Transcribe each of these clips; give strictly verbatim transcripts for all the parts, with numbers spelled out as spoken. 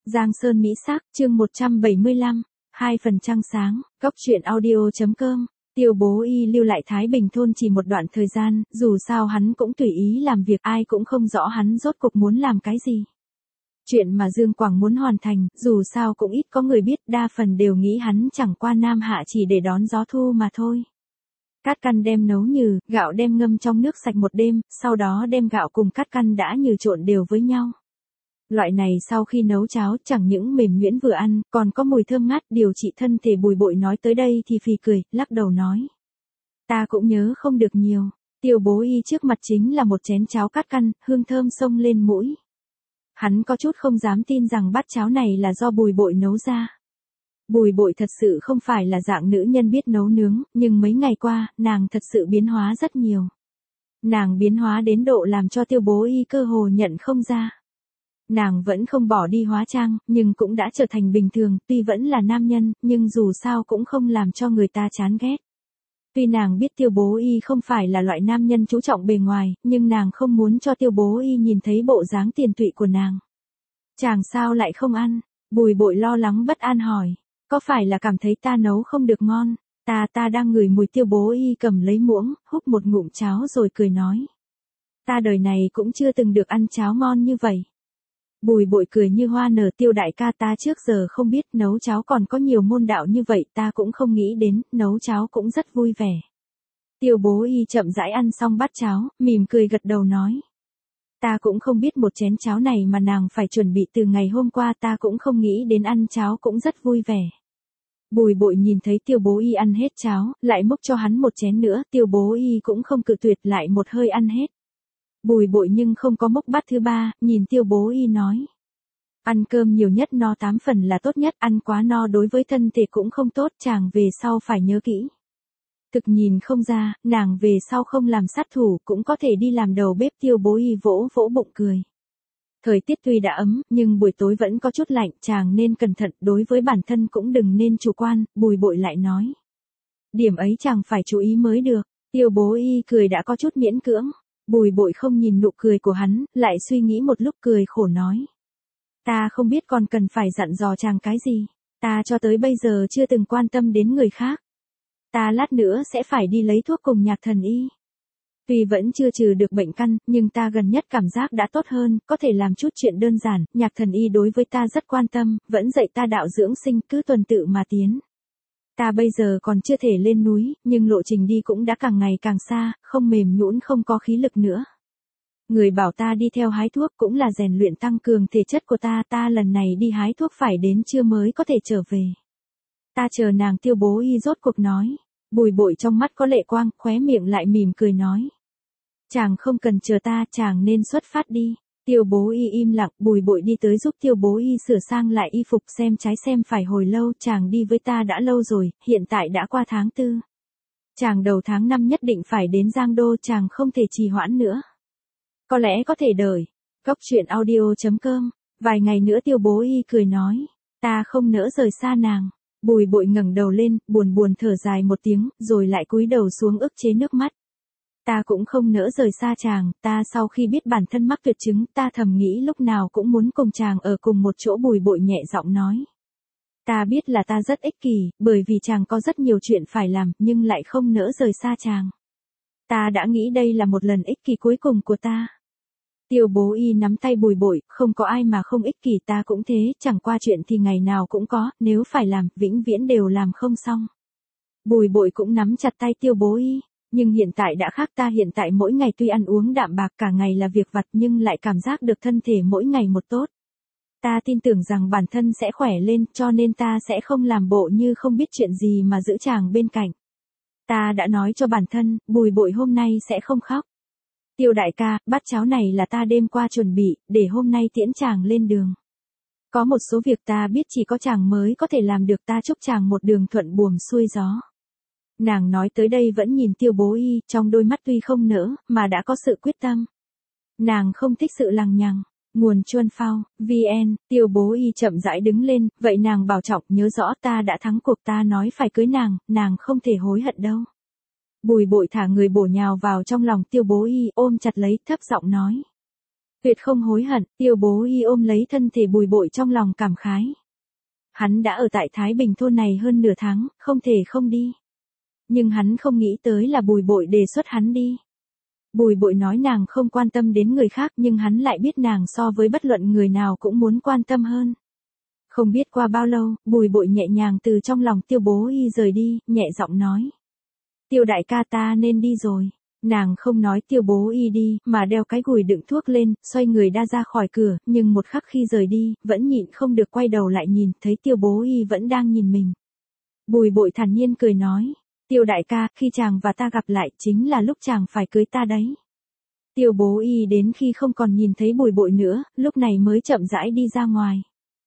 Giang Sơn Mỹ Sắc, chương một trăm bảy mươi lăm, hai phần trăng sáng, Cốc truyện audio.com. Tiêu Bố Y lưu lại Thái Bình thôn chỉ một đoạn thời gian, dù sao hắn cũng tùy ý làm việc, ai cũng không rõ hắn rốt cục muốn làm cái gì. Chuyện mà Dương Quảng muốn hoàn thành, dù sao cũng ít có người biết, đa phần đều nghĩ hắn chẳng qua Nam Hạ chỉ để đón gió thu mà thôi. Cát căn đem nấu nhừ, gạo đem ngâm trong nước sạch một đêm, sau đó đem gạo cùng cát căn đã nhừ trộn đều với nhau. Loại này sau khi nấu cháo chẳng những mềm nhuyễn vừa ăn, còn có mùi thơm ngát, điều trị thân thể. Bùi Bội nói tới đây thì phì cười, lắc đầu nói. Ta cũng nhớ không được nhiều. Tiêu Bố Y trước mặt chính là một chén cháo cát căn, hương thơm xông lên mũi. Hắn có chút không dám tin rằng bát cháo này là do Bùi Bội nấu ra. Bùi Bội thật sự không phải là dạng nữ nhân biết nấu nướng, nhưng mấy ngày qua, nàng thật sự biến hóa rất nhiều. Nàng biến hóa đến độ làm cho Tiêu Bố Y cơ hồ nhận không ra. Nàng vẫn không bỏ đi hóa trang, nhưng cũng đã trở thành bình thường, tuy vẫn là nam nhân, nhưng dù sao cũng không làm cho người ta chán ghét. Tuy nàng biết Tiêu Bố Y không phải là loại nam nhân chú trọng bề ngoài, nhưng nàng không muốn cho Tiêu Bố Y nhìn thấy bộ dáng tiền tụy của nàng. Chàng sao lại không ăn? Bùi Bội lo lắng bất an hỏi. Có phải là cảm thấy ta nấu không được ngon? Ta ta đang ngửi mùi. Tiêu Bố Y cầm lấy muỗng, húp một ngụm cháo rồi cười nói. Ta đời này cũng chưa từng được ăn cháo ngon như vậy. Bùi Bội cười như hoa nở. Tiêu đại ca, ta trước giờ không biết nấu cháo còn có nhiều môn đạo như vậy, ta cũng không nghĩ đến, nấu cháo cũng rất vui vẻ. Tiêu Bố Y chậm rãi ăn xong bát cháo, mỉm cười gật đầu nói. Ta cũng không biết một chén cháo này mà nàng phải chuẩn bị từ ngày hôm qua, ta cũng không nghĩ đến ăn cháo cũng rất vui vẻ. Bùi Bội nhìn thấy Tiêu Bố Y ăn hết cháo, lại múc cho hắn một chén nữa, Tiêu Bố Y cũng không cự tuyệt, lại một hơi ăn hết. Bùi Bội nhưng không có múc bát thứ ba, nhìn Tiêu Bố Y nói. Ăn cơm nhiều nhất no tám phần là tốt nhất, ăn quá no đối với thân thể cũng không tốt, chàng về sau phải nhớ kỹ. Thực nhìn không ra, nàng về sau không làm sát thủ cũng có thể đi làm đầu bếp. Tiêu Bố Y vỗ vỗ bụng cười. Thời tiết tuy đã ấm, nhưng buổi tối vẫn có chút lạnh, chàng nên cẩn thận, đối với bản thân cũng đừng nên chủ quan. Bùi Bội lại nói. Điểm ấy chàng phải chú ý mới được. Tiêu Bố Y cười đã có chút miễn cưỡng. Bùi Bội không nhìn nụ cười của hắn, lại suy nghĩ một lúc cười khổ nói. Ta không biết còn cần phải dặn dò chàng cái gì. Ta cho tới bây giờ chưa từng quan tâm đến người khác. Ta lát nữa sẽ phải đi lấy thuốc cùng Nhạc Thần Y. Tuy vẫn chưa trừ được bệnh căn, nhưng ta gần nhất cảm giác đã tốt hơn, có thể làm chút chuyện đơn giản. Nhạc Thần Y đối với ta rất quan tâm, vẫn dạy ta đạo dưỡng sinh, cứ tuần tự mà tiến. Ta bây giờ còn chưa thể lên núi, nhưng lộ trình đi cũng đã càng ngày càng xa, không mềm nhũn, không có khí lực nữa. Người bảo ta đi theo hái thuốc cũng là rèn luyện tăng cường thể chất của ta, ta lần này đi hái thuốc phải đến trưa mới có thể trở về. Ta chờ nàng. Tiêu Bố Y rốt cuộc nói. Bùi Bội trong mắt có lệ quang, khóe miệng lại mỉm cười nói. Chàng không cần chờ ta, chàng nên xuất phát đi. Tiêu Bố Y im lặng. Bùi Bội đi tới giúp Tiêu Bố Y sửa sang lại y phục, xem trái xem phải hồi lâu. Chàng đi với ta đã lâu rồi, hiện tại đã qua tháng tư. Chàng đầu tháng năm nhất định phải đến Giang Đô, chàng không thể trì hoãn nữa. Có lẽ có thể đợi. Cốc truyện audio.com. Vài ngày nữa. Tiêu Bố Y cười nói. Ta không nỡ rời xa nàng. Bùi Bội ngẩng đầu lên, buồn buồn thở dài một tiếng, rồi lại cúi đầu xuống ức chế nước mắt. Ta cũng không nỡ rời xa chàng, ta sau khi biết bản thân mắc tuyệt chứng, ta thầm nghĩ lúc nào cũng muốn cùng chàng ở cùng một chỗ. Bùi Bội nhẹ giọng nói. Ta biết là ta rất ích kỷ, bởi vì chàng có rất nhiều chuyện phải làm, nhưng lại không nỡ rời xa chàng. Ta đã nghĩ đây là một lần ích kỷ cuối cùng của ta. Tiêu Bố Y nắm tay Bùi Bội, không có ai mà không ích kỷ, ta cũng thế, chẳng qua chuyện thì ngày nào cũng có, nếu phải làm, vĩnh viễn đều làm không xong. Bùi Bội cũng nắm chặt tay Tiêu Bố Y, nhưng hiện tại đã khác, ta hiện tại mỗi ngày tuy ăn uống đạm bạc, cả ngày là việc vặt, nhưng lại cảm giác được thân thể mỗi ngày một tốt. Ta tin tưởng rằng bản thân sẽ khỏe lên, cho nên ta sẽ không làm bộ như không biết chuyện gì mà giữ chàng bên cạnh. Ta đã nói cho bản thân, Bùi Bội hôm nay sẽ không khóc. Tiêu đại ca, bát cháo này là ta đêm qua chuẩn bị, để hôm nay tiễn chàng lên đường. Có một số việc ta biết chỉ có chàng mới có thể làm được, ta chúc chàng một đường thuận buồm xuôi gió. Nàng nói tới đây vẫn nhìn Tiêu Bố Y, trong đôi mắt tuy không nỡ, mà đã có sự quyết tâm. Nàng không thích sự lằng nhằng. Nguồn Chuân Phao, vê en. Tiêu Bố Y chậm rãi đứng lên, vậy nàng bảo trọng, nhớ rõ ta đã thắng cuộc, ta nói phải cưới nàng, nàng không thể hối hận đâu. Bùi Bội thả người bổ nhào vào trong lòng Tiêu Bố Y, ôm chặt lấy, thấp giọng nói. Tuyệt không hối hận, Tiêu Bố Y ôm lấy thân thể Bùi Bội trong lòng cảm khái. Hắn đã ở tại Thái Bình thôn này hơn nửa tháng, không thể không đi. Nhưng hắn không nghĩ tới là Bùi Bội đề xuất hắn đi. Bùi Bội nói nàng không quan tâm đến người khác nhưng hắn lại biết nàng so với bất luận người nào cũng muốn quan tâm hơn. Không biết qua bao lâu, Bùi Bội nhẹ nhàng từ trong lòng Tiêu Bố Y rời đi, nhẹ giọng nói. Tiêu đại ca ta nên đi rồi. Nàng không nói Tiêu Bố Y đi, mà đeo cái gùi đựng thuốc lên, xoay người đa ra khỏi cửa, nhưng một khắc khi rời đi, vẫn nhịn không được quay đầu lại nhìn, thấy Tiêu Bố Y vẫn đang nhìn mình. Bùi Bội thản nhiên cười nói. Tiêu đại ca, khi chàng và ta gặp lại chính là lúc chàng phải cưới ta đấy. Tiêu Bố Y đến khi không còn nhìn thấy Bùi Bội nữa, lúc này mới chậm rãi đi ra ngoài.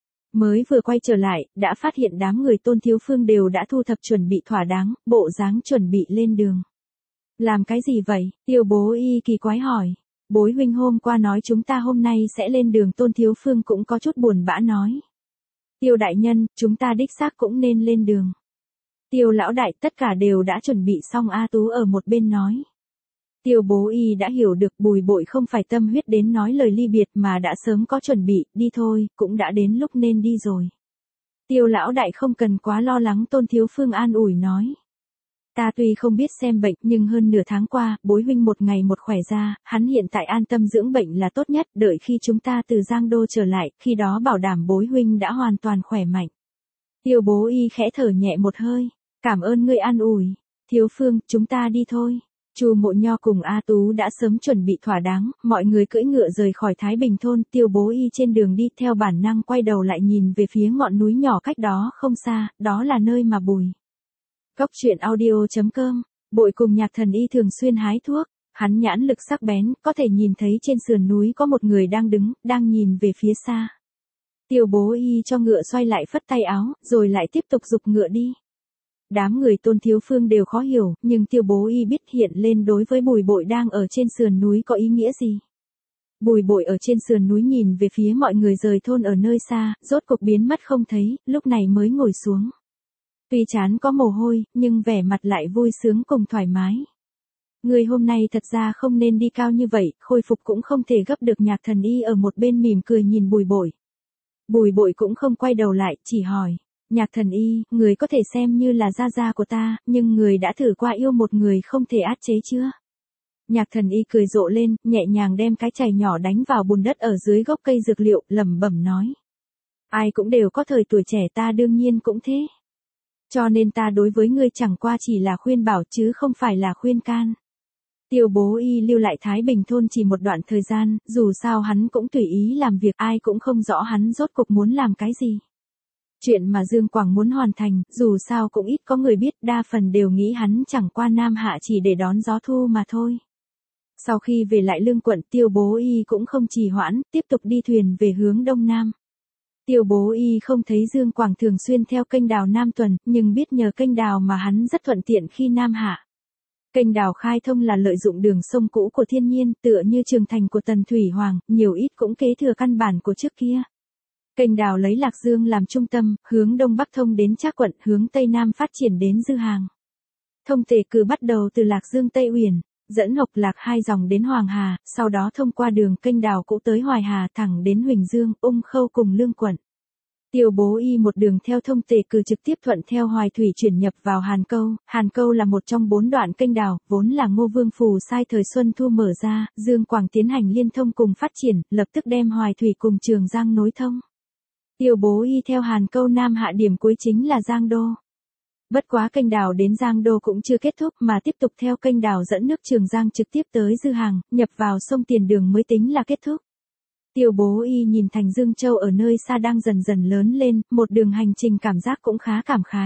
Mới vừa quay trở lại, đã phát hiện đám người Tôn Thiếu Phương đều đã thu thập chuẩn bị thỏa đáng, bộ dáng chuẩn bị lên đường. Làm cái gì vậy? Tiêu Bố Y kỳ quái hỏi. Bối huynh hôm qua nói chúng ta hôm nay sẽ lên đường, Tôn Thiếu Phương cũng có chút buồn bã nói. Tiêu đại nhân, chúng ta đích xác cũng nên lên đường. Tiêu lão đại, tất cả đều đã chuẩn bị xong. A Tú ở một bên nói. Tiêu Bố Y đã hiểu được Bùi Bội không phải tâm huyết đến nói lời ly biệt mà đã sớm có chuẩn bị, đi thôi, cũng đã đến lúc nên đi rồi. Tiêu lão đại không cần quá lo lắng, Tôn Thiếu Phương an ủi nói. Ta tuy không biết xem bệnh nhưng hơn nửa tháng qua, bối huynh một ngày một khỏe ra, hắn hiện tại an tâm dưỡng bệnh là tốt nhất, đợi khi chúng ta từ Giang Đô trở lại, khi đó bảo đảm bối huynh đã hoàn toàn khỏe mạnh. Tiêu Bố Y khẽ thở nhẹ một hơi, cảm ơn ngươi an ủi. Thiếu Phương, chúng ta đi thôi. Chu Mộ Nho cùng A Tú đã sớm chuẩn bị thỏa đáng, mọi người cưỡi ngựa rời khỏi Thái Bình thôn, Tiêu Bố Y trên đường đi theo bản năng quay đầu lại nhìn về phía ngọn núi nhỏ cách đó không xa, đó là nơi mà Bùi. Cốc truyện audio chấm com, Bội cùng Nhạc Thần Y thường xuyên hái thuốc, hắn nhãn lực sắc bén, có thể nhìn thấy trên sườn núi có một người đang đứng, đang nhìn về phía xa. Tiêu Bố Y cho ngựa xoay lại phất tay áo, rồi lại tiếp tục giục ngựa đi. Đám người Tôn Thiếu Phương đều khó hiểu, nhưng Tiêu Bố Y biết hiện lên đối với Bùi Bội đang ở trên sườn núi có ý nghĩa gì. Bùi Bội ở trên sườn núi nhìn về phía mọi người rời thôn ở nơi xa, rốt cuộc biến mất không thấy, lúc này mới ngồi xuống. Tuy trán có mồ hôi, nhưng vẻ mặt lại vui sướng cùng thoải mái. Người hôm nay thật ra không nên đi cao như vậy, khôi phục cũng không thể gấp được. Nhạc Thần Y ở một bên mỉm cười nhìn Bùi Bội. Bùi Bội cũng không quay đầu lại, chỉ hỏi. Nhạc Thần Y, người có thể xem như là gia gia của ta, nhưng người đã thử qua yêu một người không thể át chế chưa? Nhạc Thần Y cười rộ lên, nhẹ nhàng đem cái chày nhỏ đánh vào bùn đất ở dưới gốc cây dược liệu, lẩm bẩm nói. Ai cũng đều có thời tuổi trẻ, ta đương nhiên cũng thế. Cho nên ta đối với ngươi chẳng qua chỉ là khuyên bảo chứ không phải là khuyên can. Tiêu Bố Y lưu lại Thái Bình thôn chỉ một đoạn thời gian, dù sao hắn cũng tùy ý làm việc, ai cũng không rõ hắn rốt cuộc muốn làm cái gì. Chuyện mà Dương Quảng muốn hoàn thành, dù sao cũng ít có người biết, đa phần đều nghĩ hắn chẳng qua Nam Hạ chỉ để đón gió thu mà thôi. Sau khi về lại Lương quận, Tiêu Bố Y cũng không trì hoãn, tiếp tục đi thuyền về hướng Đông Nam. Tiêu Bố Y không thấy Dương Quảng thường xuyên theo kênh đào Nam Tuần, nhưng biết nhờ kênh đào mà hắn rất thuận tiện khi Nam Hạ. Kênh đào khai thông là lợi dụng đường sông cũ của thiên nhiên, tựa như trường thành của Tần Thủy Hoàng, nhiều ít cũng kế thừa căn bản của trước kia. Kênh đào lấy Lạc Dương làm trung tâm, hướng đông bắc thông đến Trác quận, hướng tây nam phát triển đến Dư Hàng. Thông Tề Cử bắt đầu từ Lạc Dương Tây Uyển, dẫn Hộc Lạc hai dòng đến Hoàng Hà, sau đó thông qua đường kênh đào cũ tới Hoài Hà thẳng đến Huỳnh Dương, Ung Khâu cùng Lương quận. Tiêu Bố Y một đường theo Thông Tề Cử trực tiếp thuận theo Hoài Thủy chuyển nhập vào Hàn Câu. Hàn Câu là một trong bốn đoạn kênh đào, vốn là Ngô Vương Phù sai thời Xuân Thu mở ra, Dương Quảng tiến hành liên thông cùng phát triển, lập tức đem Hoài Thủy cùng Trường Giang nối thông. Tiêu Bố Y theo Hàn Câu Nam hạ điểm cuối chính là Giang Đô. Bất quá kênh đào đến Giang Đô cũng chưa kết thúc mà tiếp tục theo kênh đào dẫn nước Trường Giang trực tiếp tới Dư Hàng, nhập vào sông Tiền Đường mới tính là kết thúc. Tiêu Bố Y nhìn thành Dương Châu ở nơi xa đang dần dần lớn lên, một đường hành trình cảm giác cũng khá cảm khái.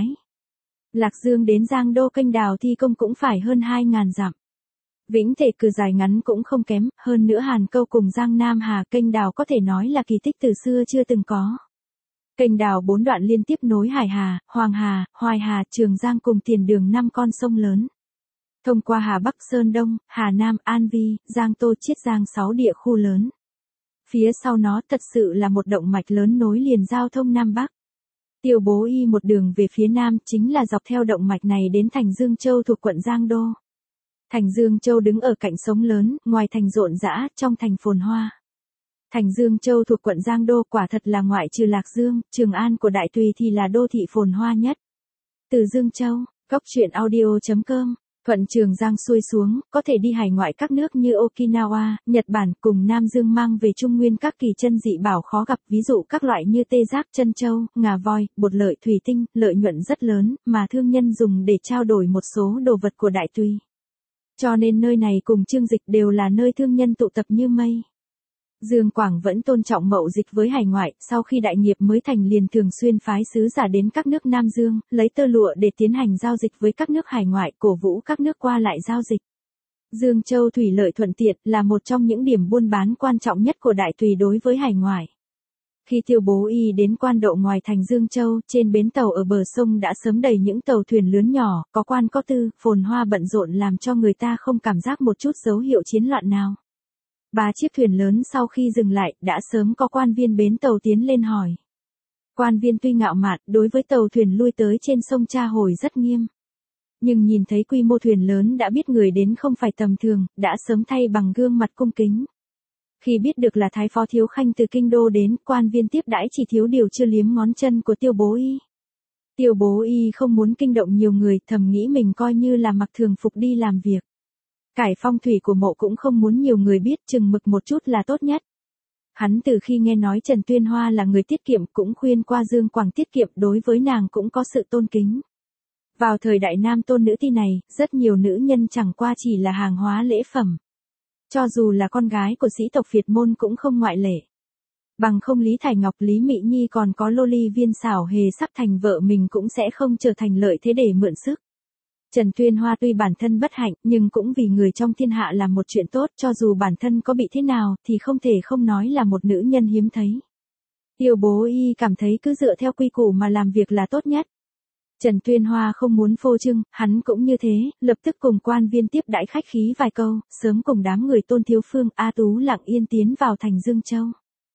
Lạc Dương đến Giang Đô kênh đào thi công cũng phải hơn hai ngàn dặm. Vĩnh Thể Cử dài ngắn cũng không kém, hơn nữa Hàn Câu cùng Giang Nam Hà kênh đào có thể nói là kỳ tích từ xưa chưa từng có. Kênh đào bốn đoạn liên tiếp nối Hải Hà, Hoàng Hà, Hoài Hà, Trường Giang cùng Tiền Đường năm con sông lớn. Thông qua Hà Bắc Sơn Đông, Hà Nam, An Vi, Giang Tô, Chiết Giang sáu địa khu lớn. Phía sau nó thật sự là một động mạch lớn nối liền giao thông Nam Bắc. Tiêu Bố Y một đường về phía Nam chính là dọc theo động mạch này đến thành Dương Châu thuộc quận Giang Đô. Thành Dương Châu đứng ở cạnh sông lớn, ngoài thành rộn rã, trong thành phồn hoa. Thành Dương Châu thuộc quận Giang Đô, quả thật là ngoại trừ Lạc Dương, Trường An của Đại Tùy thì là đô thị phồn hoa nhất. Từ Dương Châu, góc truyện audio.com, thuận Trường Giang xuôi xuống, có thể đi hải ngoại các nước như Okinawa, Nhật Bản cùng Nam Dương mang về Trung Nguyên các kỳ chân dị bảo khó gặp, ví dụ các loại như tê giác, chân châu, ngà voi, bột lợi, thủy tinh, lợi nhuận rất lớn, mà thương nhân dùng để trao đổi một số đồ vật của Đại Tùy. Cho nên nơi này cùng Trương Dịch đều là nơi thương nhân tụ tập như mây. Dương Quảng vẫn tôn trọng mậu dịch với hải ngoại, sau khi đại nghiệp mới thành liền thường xuyên phái sứ giả đến các nước Nam Dương, lấy tơ lụa để tiến hành giao dịch với các nước hải ngoại, cổ vũ các nước qua lại giao dịch. Dương Châu thủy lợi thuận tiện là một trong những điểm buôn bán quan trọng nhất của Đại Tùy đối với hải ngoại. Khi Tiêu Bố Y đến quan độ ngoài thành Dương Châu, trên bến tàu ở bờ sông đã sớm đầy những tàu thuyền lớn nhỏ, có quan có tư, phồn hoa bận rộn làm cho người ta không cảm giác một chút dấu hiệu chiến loạn nào. Ba chiếc thuyền lớn sau khi dừng lại, đã sớm có quan viên bến tàu tiến lên hỏi. Quan viên tuy ngạo mạn, đối với tàu thuyền lui tới trên sông tra hỏi rất nghiêm. Nhưng nhìn thấy quy mô thuyền lớn đã biết người đến không phải tầm thường, đã sớm thay bằng gương mặt cung kính. Khi biết được là Thái Phó Thiếu Khanh từ Kinh Đô đến, quan viên tiếp đãi chỉ thiếu điều chưa liếm ngón chân của Tiêu Bố Y. Tiêu Bố Y không muốn kinh động nhiều người, thầm nghĩ mình coi như là mặc thường phục đi làm việc. Cải phong thủy của mộ cũng không muốn nhiều người biết, chừng mực một chút là tốt nhất. Hắn từ khi nghe nói Trần Tuyên Hoa là người tiết kiệm cũng khuyên qua Dương Quảng tiết kiệm, đối với nàng cũng có sự tôn kính. Vào thời đại nam tôn nữ ti này, rất nhiều nữ nhân chẳng qua chỉ là hàng hóa lễ phẩm. Cho dù là con gái của sĩ tộc Việt môn cũng không ngoại lệ. Bằng không Lý Thải Ngọc, Lý Mị Nhi còn có Loli Viên xảo hề sắp thành vợ mình cũng sẽ không trở thành lợi thế để mượn sức. Trần Tuyên Hoa tuy bản thân bất hạnh, nhưng cũng vì người trong thiên hạ làm một chuyện tốt, cho dù bản thân có bị thế nào, thì không thể không nói là một nữ nhân hiếm thấy. Tiêu Bố Y cảm thấy cứ dựa theo quy củ mà làm việc là tốt nhất. Trần Tuyên Hoa không muốn phô trương, hắn cũng như thế, lập tức cùng quan viên tiếp đãi khách khí vài câu, sớm cùng đám người Tôn Thiếu Phương, A Tú lặng yên tiến vào thành Dương Châu.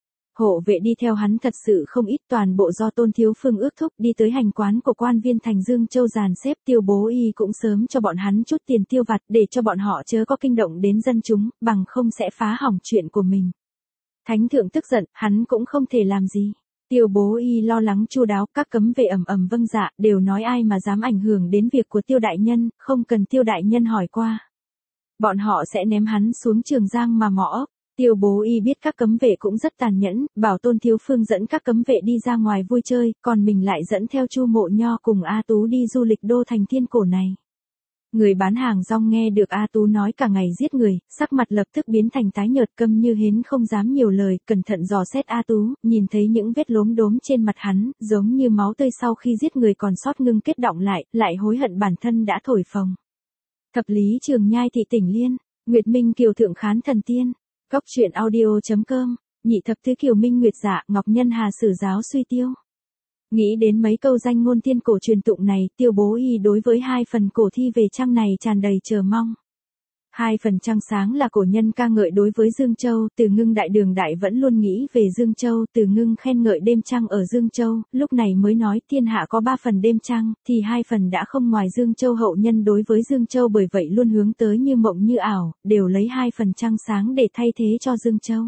Hộ vệ đi theo hắn thật sự không ít, toàn bộ do Tôn Thiếu Phương ước thúc, đi tới hành quán của quan viên thành Dương Châu dàn xếp. Tiêu Bố Y cũng sớm cho bọn hắn chút tiền tiêu vặt để cho bọn họ chớ có kinh động đến dân chúng, bằng không sẽ phá hỏng chuyện của mình. Thánh thượng tức giận, hắn cũng không thể làm gì. Tiêu Bố Y lo lắng chu đáo, các cấm vệ ầm ầm vâng dạ, đều nói ai mà dám ảnh hưởng đến việc của Tiêu đại nhân, không cần Tiêu đại nhân hỏi qua. Bọn họ sẽ ném hắn xuống Trường Giang mà mỏ ốc. Tiêu Bố Y biết các cấm vệ cũng rất tàn nhẫn, bảo Tôn Thiếu Phương dẫn các cấm vệ đi ra ngoài vui chơi, còn mình lại dẫn theo Chu Mộ Nho cùng A Tú đi du lịch đô thành thiên cổ này. Người bán hàng rong nghe được A Tú nói cả ngày giết người, sắc mặt lập tức biến thành tái nhợt, câm như hến không dám nhiều lời, cẩn thận dò xét A Tú, nhìn thấy những vết lốm đốm trên mặt hắn, giống như máu tươi sau khi giết người còn sót ngưng kết đọng lại, lại hối hận bản thân đã thổi phồng. Thập lý Trường Nhai thị tỉnh Liên, Nguyệt Minh Kiều Thượng Khán Thần Tiên. Góc truyện audio.com, nhị thập tứ Kiều Minh Nguyệt Dạ, Ngọc Nhân Hà Sử Giáo Suy Tiêu. Nghĩ đến mấy câu danh ngôn tiên cổ truyền tụng này, Tiêu Bố Y đối với hai phần cổ thi về trăng này tràn đầy chờ mong. Hai phần trăng sáng là cổ nhân ca ngợi đối với Dương Châu, Từ Ngưng Đại Đường Đại vẫn luôn nghĩ về Dương Châu, Từ Ngưng khen ngợi đêm trăng ở Dương Châu, lúc này mới nói thiên hạ có ba phần đêm trăng, thì hai phần đã không ngoài Dương Châu. Hậu nhân đối với Dương Châu bởi vậy luôn hướng tới như mộng như ảo, đều lấy hai phần trăng sáng để thay thế cho Dương Châu.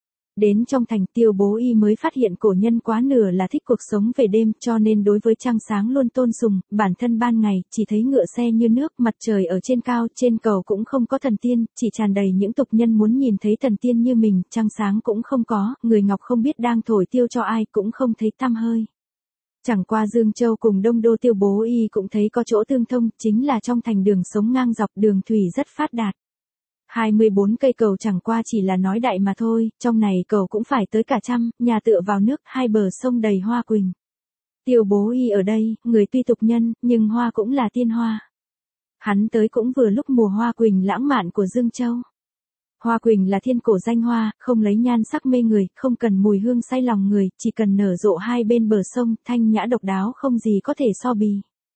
Đến trong thành, Tiêu Bố Y mới phát hiện cổ nhân quá nửa là thích cuộc sống về đêm, cho nên đối với trăng sáng luôn tôn sùng, bản thân ban ngày, chỉ thấy ngựa xe như nước, mặt trời ở trên cao, trên cầu cũng không có thần tiên, chỉ tràn đầy những tục nhân muốn nhìn thấy thần tiên như mình, trăng sáng cũng không có, người ngọc không biết đang thổi tiêu cho ai, cũng không thấy tăm hơi. Chẳng qua Dương Châu cùng Đông Đô Tiêu Bố Y cũng thấy có chỗ tương thông, chính là trong thành đường sống ngang dọc đường thủy rất phát đạt. hai mươi bốn cây cầu chẳng qua chỉ là nói đại mà thôi, trong này cầu cũng phải tới cả trăm, nhà tựa vào nước, hai bờ sông đầy hoa quỳnh. Tiêu Bố Y ở đây, người tuy tục nhân, nhưng hoa cũng là tiên hoa. Hắn tới cũng vừa lúc mùa hoa quỳnh lãng mạn của Dương Châu. Hoa quỳnh là thiên cổ danh hoa, không lấy nhan sắc mê người, không cần mùi hương say lòng người, chỉ cần nở rộ hai bên bờ sông, thanh nhã độc đáo không gì có thể so bì.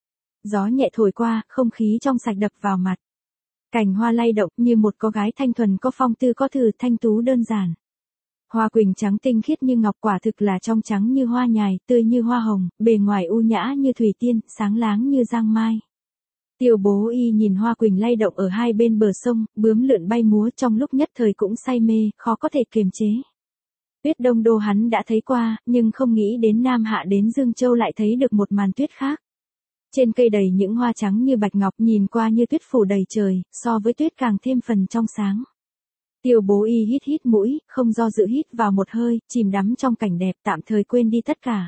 Gió nhẹ thổi qua, không khí trong sạch đập vào mặt. Cành hoa lay động như một cô gái thanh thuần có phong tư có thử thanh tú đơn giản. Hoa quỳnh trắng tinh khiết như ngọc, quả thực là trong trắng như hoa nhài, tươi như hoa hồng, bề ngoài u nhã như thủy tiên, sáng láng như giang mai. Tiêu Bố Y nhìn hoa quỳnh lay động ở hai bên bờ sông, bướm lượn bay múa, trong lúc nhất thời cũng say mê, khó có thể kiềm chế. Tuyết Đông Đô hắn đã thấy qua, nhưng không nghĩ đến Nam Hạ đến Dương Châu lại thấy được một màn tuyết khác. Trên cây đầy những hoa trắng như bạch ngọc, nhìn qua như tuyết phủ đầy trời, so với tuyết càng thêm phần trong sáng. Tiêu Bố Y hít hít mũi, không do dự hít vào một hơi, chìm đắm trong cảnh đẹp, tạm thời quên đi tất cả.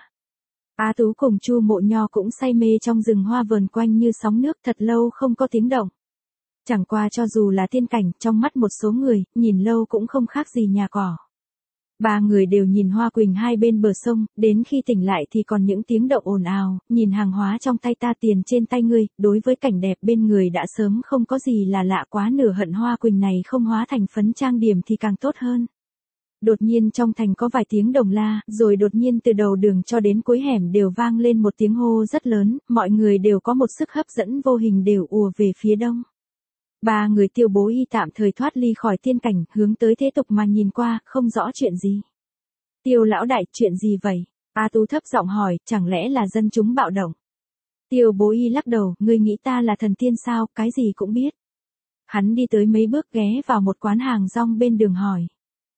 A Tú cùng Chu Mộ Nho cũng say mê trong rừng hoa vờn quanh như sóng nước, thật lâu không có tiếng động. Chẳng qua cho dù là tiên cảnh, trong mắt một số người, nhìn lâu cũng không khác gì nhà cỏ. Ba người đều nhìn hoa quỳnh hai bên bờ sông, đến khi tỉnh lại thì còn những tiếng động ồn ào, nhìn hàng hóa trong tay ta tiền trên tay ngươi, đối với cảnh đẹp bên người đã sớm không có gì là lạ, quá nửa hận hoa quỳnh này không hóa thành phấn trang điểm thì càng tốt hơn. Đột nhiên trong thành có vài tiếng đồng la, rồi đột nhiên từ đầu đường cho đến cuối hẻm đều vang lên một tiếng hô rất lớn, mọi người đều có một sức hấp dẫn vô hình đều ùa về phía đông. Ba người Tiêu Bố Y tạm thời thoát ly khỏi tiên cảnh, hướng tới thế tục mà nhìn qua, không rõ chuyện gì. Tiêu lão đại, chuyện gì vậy? A Tú thấp giọng hỏi, chẳng lẽ là dân chúng bạo động? Tiêu Bố Y lắc đầu, ngươi nghĩ ta là thần tiên sao, cái gì cũng biết. Hắn đi tới mấy bước ghé vào một quán hàng rong bên đường hỏi.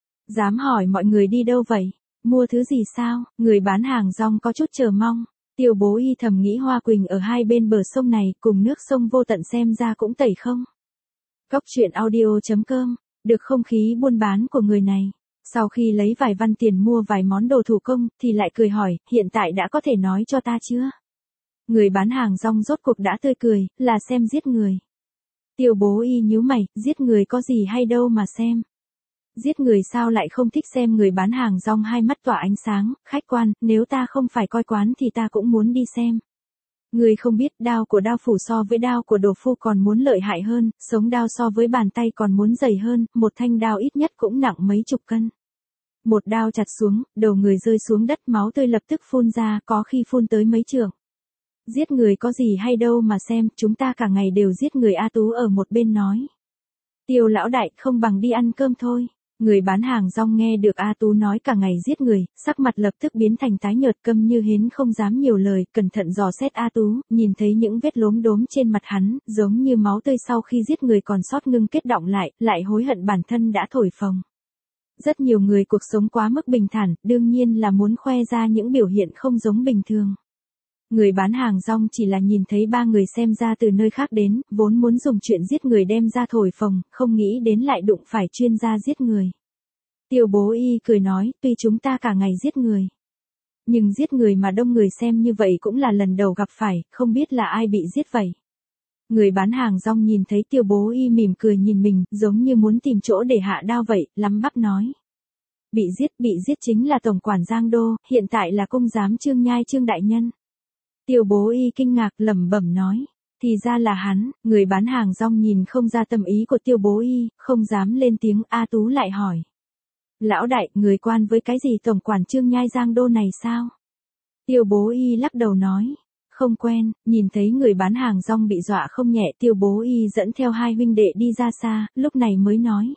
Dám hỏi mọi người đi đâu vậy? Mua thứ gì sao? Người bán hàng rong có chút chờ mong. Tiêu Bố Y thầm nghĩ hoa quỳnh ở hai bên bờ sông này cùng nước sông vô tận xem ra cũng tẩy không. Cốc truyện audio chấm com, được không khí buôn bán của người này. Sau khi lấy vài văn tiền mua vài món đồ thủ công, thì lại cười hỏi, hiện tại đã có thể nói cho ta chưa? Người bán hàng rong rốt cuộc đã tươi cười, là xem giết người. Tiêu Bố Y nhíu mày, giết người có gì hay đâu mà xem. Giết người sao lại không thích xem? Người bán hàng rong hai mắt tỏa ánh sáng, khách quan, nếu ta không phải coi quán thì ta cũng muốn đi xem. Người không biết, đao của đao phủ so với đao của đồ phu còn muốn lợi hại hơn, sống đao so với bàn tay còn muốn dày hơn, một thanh đao ít nhất cũng nặng mấy chục cân. Một đao chặt xuống, đầu người rơi xuống đất, máu tươi lập tức phun ra, có khi phun tới mấy trượng. Giết người có gì hay đâu mà xem, chúng ta cả ngày đều giết người. A Tú ở một bên nói. Tiêu lão đại, không bằng đi ăn cơm thôi. Người bán hàng rong nghe được A Tú nói cả ngày giết người, sắc mặt lập tức biến thành tái nhợt, câm như hến không dám nhiều lời, cẩn thận dò xét A Tú, nhìn thấy những vết lốm đốm trên mặt hắn, giống như máu tươi sau khi giết người còn sót ngưng kết đọng lại, lại hối hận bản thân đã thổi phồng. Rất nhiều người cuộc sống quá mức bình thản, đương nhiên là muốn khoe ra những biểu hiện không giống bình thường. Người bán hàng rong chỉ là nhìn thấy ba người xem ra từ nơi khác đến, vốn muốn dùng chuyện giết người đem ra thổi phồng, không nghĩ đến lại đụng phải chuyên gia giết người. Tiêu Bố Y cười nói, tuy chúng ta cả ngày giết người, nhưng giết người mà đông người xem như vậy cũng là lần đầu gặp phải, không biết là ai bị giết vậy. Người bán hàng rong nhìn thấy Tiêu Bố Y mỉm cười nhìn mình, giống như muốn tìm chỗ để hạ đao vậy, lắm bắp nói. Bị giết, bị giết chính là tổng quản Giang Đô, hiện tại là cung giám Trương Nhai Trương đại nhân. Tiêu Bố Y kinh ngạc lẩm bẩm nói, thì ra là hắn. Người bán hàng rong nhìn không ra tâm ý của Tiêu Bố Y, không dám lên tiếng. A Tú lại hỏi. Lão đại, người quan với cái gì tổng quản Trương Nhai Giang Đô này sao? Tiêu Bố Y lắc đầu nói, không quen. Nhìn thấy người bán hàng rong bị dọa không nhẹ, Tiêu Bố Y dẫn theo hai huynh đệ đi ra xa, lúc này mới nói.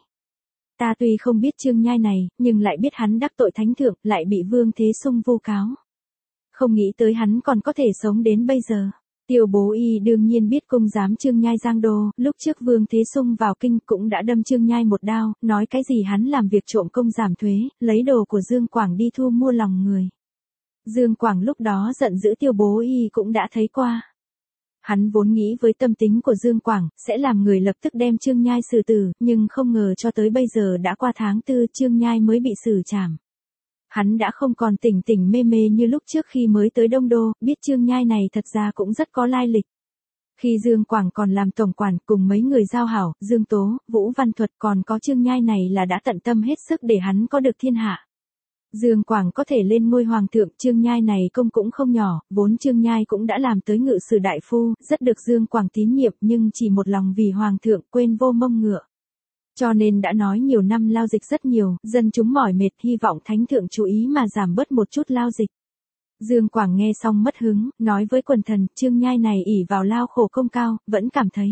Ta tuy không biết Trương Nhai này, nhưng lại biết hắn đắc tội thánh thượng, lại bị Vương Thế Sung vu cáo. Không nghĩ tới hắn còn có thể sống đến bây giờ. Tiêu Bố Y đương nhiên biết cung giám Trương Nhai Giang Đô, lúc trước Vương Thế Sung vào kinh cũng đã đâm Trương Nhai một đao, nói cái gì hắn làm việc trộm công giảm thuế, lấy đồ của Dương Quảng đi thu mua lòng người. Dương Quảng lúc đó giận dữ, Tiêu Bố Y cũng đã thấy qua. Hắn vốn nghĩ với tâm tính của Dương Quảng, sẽ làm người lập tức đem Trương Nhai xử tử, nhưng không ngờ cho tới bây giờ đã qua tháng tư, Trương Nhai mới bị xử trảm. Hắn đã không còn tỉnh tỉnh mê mê như lúc trước khi mới tới Đông Đô, biết Trương Nhai này thật ra cũng rất có lai lịch. Khi Dương Quảng còn làm tổng quản cùng mấy người giao hảo, Dương Tố, Vũ Văn Thuật, còn có Trương Nhai này là đã tận tâm hết sức để hắn có được thiên hạ. Dương Quảng có thể lên ngôi hoàng thượng, Trương Nhai này công cũng không nhỏ, vốn Trương Nhai cũng đã làm tới ngự sử đại phu, rất được Dương Quảng tín nhiệm, nhưng chỉ một lòng vì hoàng thượng, quên vô mông ngựa. Cho nên đã nói nhiều năm lao dịch rất nhiều, dân chúng mỏi mệt, hy vọng thánh thượng chú ý mà giảm bớt một chút lao dịch. Dương Quảng nghe xong mất hứng, nói với quần thần, Trương Nhai này ỷ vào lao khổ công cao, vẫn cảm thấy.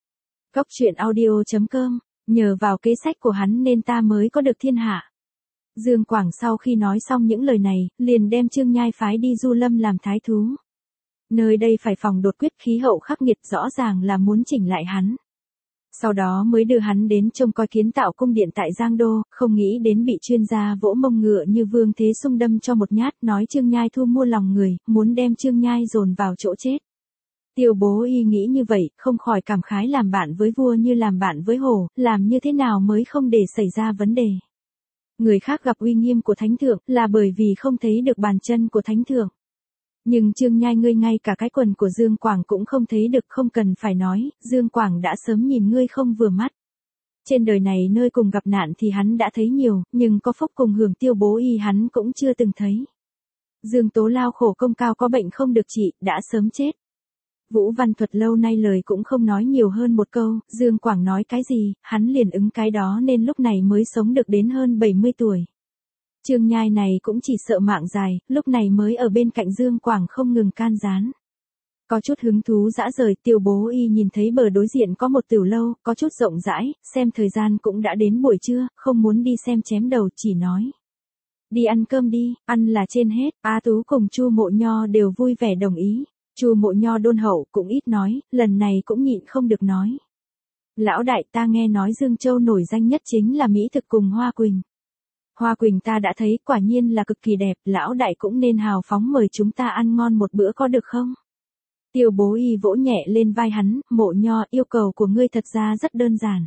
Cốc truyện audio chấm com, nhờ vào kế sách của hắn nên ta mới có được thiên hạ. Dương Quảng sau khi nói xong những lời này, liền đem Trương Nhai phái đi Du Lâm làm thái thú. Nơi đây phải phòng đột quyết, khí hậu khắc nghiệt, rõ ràng là muốn chỉnh lại hắn. Sau đó mới đưa hắn đến trông coi kiến tạo cung điện tại Giang Đô, không nghĩ đến bị chuyên gia vỗ mông ngựa như Vương Thế Sung đâm cho một nhát, nói Trương Nhai thu mua lòng người, muốn đem Trương Nhai dồn vào chỗ chết. Tiêu Bố Y nghĩ như vậy, không khỏi cảm khái làm bạn với vua như làm bạn với hổ, làm như thế nào mới không để xảy ra vấn đề. Người khác gặp uy nghiêm của thánh thượng là bởi vì không thấy được bàn chân của thánh thượng. Nhưng Trương Nhai ngươi ngay cả cái quần của Dương Quảng cũng không thấy được, không cần phải nói, Dương Quảng đã sớm nhìn ngươi không vừa mắt. Trên đời này nơi cùng gặp nạn thì hắn đã thấy nhiều, nhưng có phúc cùng hưởng Tiêu Bố Y hắn cũng chưa từng thấy. Dương Tố Lao khổ công cao có bệnh không được trị, đã sớm chết. Vũ Văn Thuật lâu nay lời cũng không nói nhiều hơn một câu, Dương Quảng nói cái gì, hắn liền ứng cái đó nên lúc này mới sống được đến hơn bảy mươi tuổi. Trương Nhai này cũng chỉ sợ mạng dài, lúc này mới ở bên cạnh Dương Quảng không ngừng can gián. Có chút hứng thú dã rời, Tiêu Bố Y nhìn thấy bờ đối diện có một tiểu lâu, có chút rộng rãi, xem thời gian cũng đã đến buổi trưa, không muốn đi xem chém đầu, chỉ nói. Đi ăn cơm đi, ăn là trên hết, Á Tú cùng Chu Mộ Nho đều vui vẻ đồng ý. Chu Mộ Nho đôn hậu cũng ít nói, lần này cũng nhịn không được nói. Lão đại, ta nghe nói Dương Châu nổi danh nhất chính là mỹ thực cùng Hoa Quỳnh. Hoa Quỳnh ta đã thấy, quả nhiên là cực kỳ đẹp, lão đại cũng nên hào phóng mời chúng ta ăn ngon một bữa có được không? Tiêu Bố Y vỗ nhẹ lên vai hắn, Mộ Nho, yêu cầu của ngươi thật ra rất đơn giản.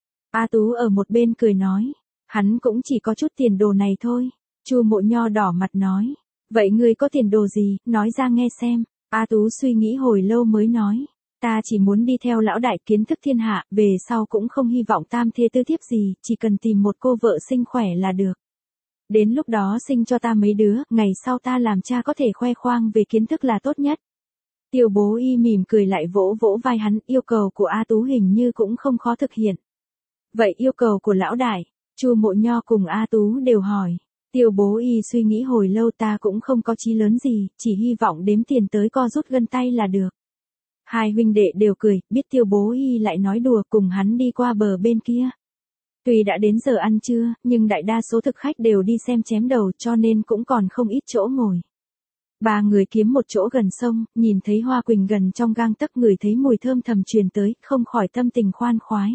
A Tú ở một bên cười nói, hắn cũng chỉ có chút tiền đồ này thôi. Chu Mộ Nho đỏ mặt nói, vậy ngươi có tiền đồ gì, nói ra nghe xem. A Tú suy nghĩ hồi lâu mới nói, ta chỉ muốn đi theo lão đại kiến thức thiên hạ, về sau cũng không hy vọng tam thê tư thiếp gì, chỉ cần tìm một cô vợ xinh khỏe là được. Đến lúc đó sinh cho ta mấy đứa, ngày sau ta làm cha có thể khoe khoang về kiến thức là tốt nhất. Tiêu Bố Y mỉm cười lại vỗ vỗ vai hắn, yêu cầu của A Tú hình như cũng không khó thực hiện. Vậy yêu cầu của lão đại, Chu Mộ Nho cùng A Tú đều hỏi. Tiêu Bố Y suy nghĩ hồi lâu, ta cũng không có chí lớn gì, chỉ hy vọng đếm tiền tới co rút gân tay là được. Hai huynh đệ đều cười, biết Tiêu Bố Y lại nói đùa, cùng hắn đi qua bờ bên kia. Tuy đã đến giờ ăn trưa, nhưng đại đa số thực khách đều đi xem chém đầu cho nên cũng còn không ít chỗ ngồi. Ba người kiếm một chỗ gần sông, nhìn thấy Hoa Quỳnh gần trong gang tấc, ngửi thấy mùi thơm thầm truyền tới, không khỏi tâm tình khoan khoái.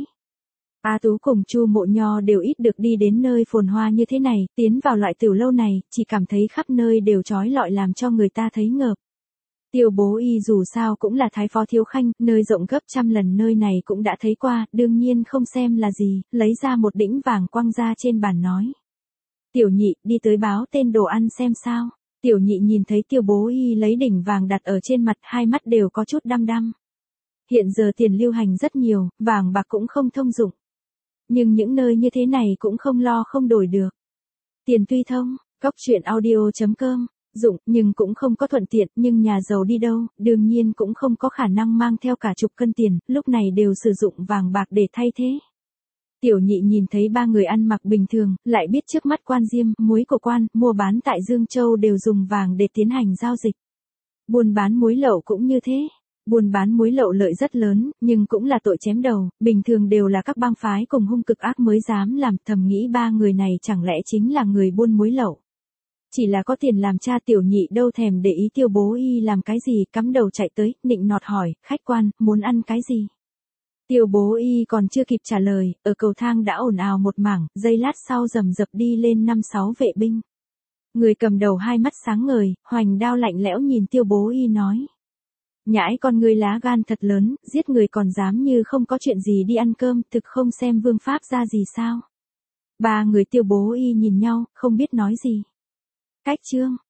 A Tú cùng Chu Mộ Nho đều ít được đi đến nơi phồn hoa như thế này, tiến vào loại tiểu lâu này, chỉ cảm thấy khắp nơi đều trói lọi làm cho người ta thấy ngợp. Tiêu Bố Y dù sao cũng là thái phó thiếu khanh, nơi rộng gấp trăm lần nơi này cũng đã thấy qua, đương nhiên không xem là gì, lấy ra một đĩnh vàng quăng ra trên bàn nói. Tiểu nhị, đi tới báo tên đồ ăn xem sao. Tiểu nhị nhìn thấy Tiêu Bố Y lấy đỉnh vàng đặt ở trên mặt, hai mắt đều có chút đăm đăm. Hiện giờ tiền lưu hành rất nhiều, vàng bạc cũng không thông dụng. Nhưng những nơi như thế này cũng không lo không đổi được. Tiền tuy thông, cóc truyện audio chấm com, dụng, nhưng cũng không có thuận tiện, nhưng nhà giàu đi đâu, đương nhiên cũng không có khả năng mang theo cả chục cân tiền, lúc này đều sử dụng vàng bạc để thay thế. Tiểu nhị nhìn thấy ba người ăn mặc bình thường, lại biết trước mắt quan diêm, muối của quan, mua bán tại Dương Châu đều dùng vàng để tiến hành giao dịch. Buôn bán muối lậu cũng như thế. Buôn bán muối lậu lợi rất lớn, nhưng cũng là tội chém đầu, bình thường đều là các bang phái cùng hung cực ác mới dám làm, thầm nghĩ ba người này chẳng lẽ chính là người buôn muối lậu. Chỉ là có tiền làm cha, tiểu nhị đâu thèm để ý Tiêu Bố Y làm cái gì, cắm đầu chạy tới, nịnh nọt hỏi, khách quan, muốn ăn cái gì? Tiêu Bố Y còn chưa kịp trả lời, ở cầu thang đã ồn ào một mảng, giây lát sau rầm rập đi lên năm sáu vệ binh. Người cầm đầu hai mắt sáng ngời, hoành đao lạnh lẽo nhìn Tiêu Bố Y nói. Nhãi con ngươi lá gan thật lớn, giết người còn dám như không có chuyện gì đi ăn cơm, thực không xem vương pháp ra gì sao? Ba người Tiêu Bố Y nhìn nhau, không biết nói gì. Cách chương